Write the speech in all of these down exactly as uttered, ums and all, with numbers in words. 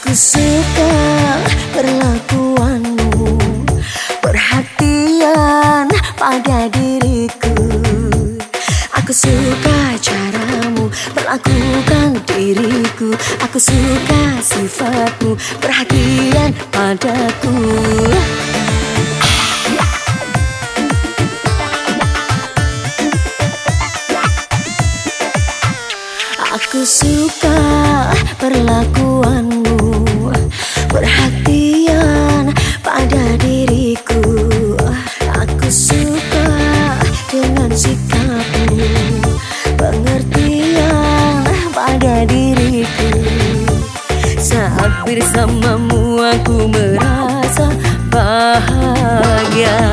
Aku suka perlakuanmu, perhatian pada diriku. Aku suka caramu perlakukan diriku. Aku suka sifatmu, perhatian padaku. Aku suka perlakuanmu, perhatian pada diriku. Aku suka dengan sikapmu, pengertian pada diriku. Saat bersamamu aku merasa bahagia.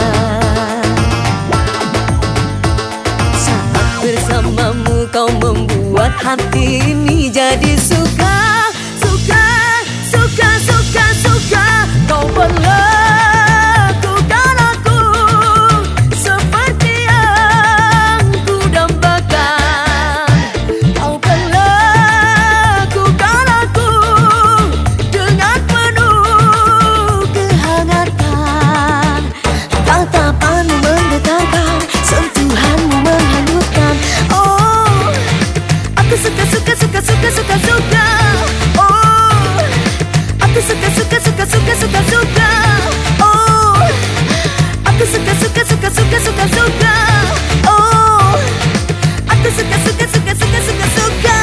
Saat bersamamu kau membuat hati ini jadi suka, suka, suka, suka, suka. Kau perlakukan aku seperti yang ku dambakan. Kau perlakukan aku dengan penuh kehangatan. Tatapanmu menggetarkan, sentuhanmu menghanyutkan. Oh, aku suka, suka, suka, suka, suka, suka. Oh, aku suka, suka, suka, suka, suka, suka. Oh, aku suka, suka, suka, suka, suka, suka. Oh, aku suka, suka, suka, suka, suka, suka.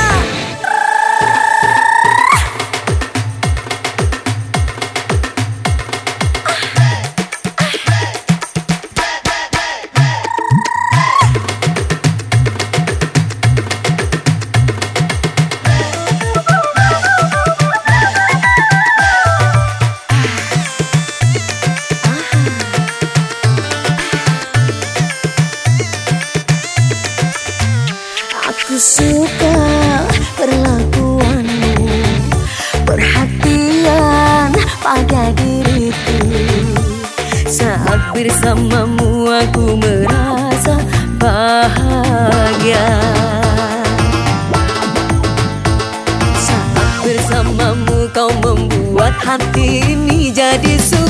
Aku suka perlakuanmu, perhatian pada diriku. Saat bersamamu aku merasa bahagia. Saat bersamamu kau membuat hati ini jadi suka.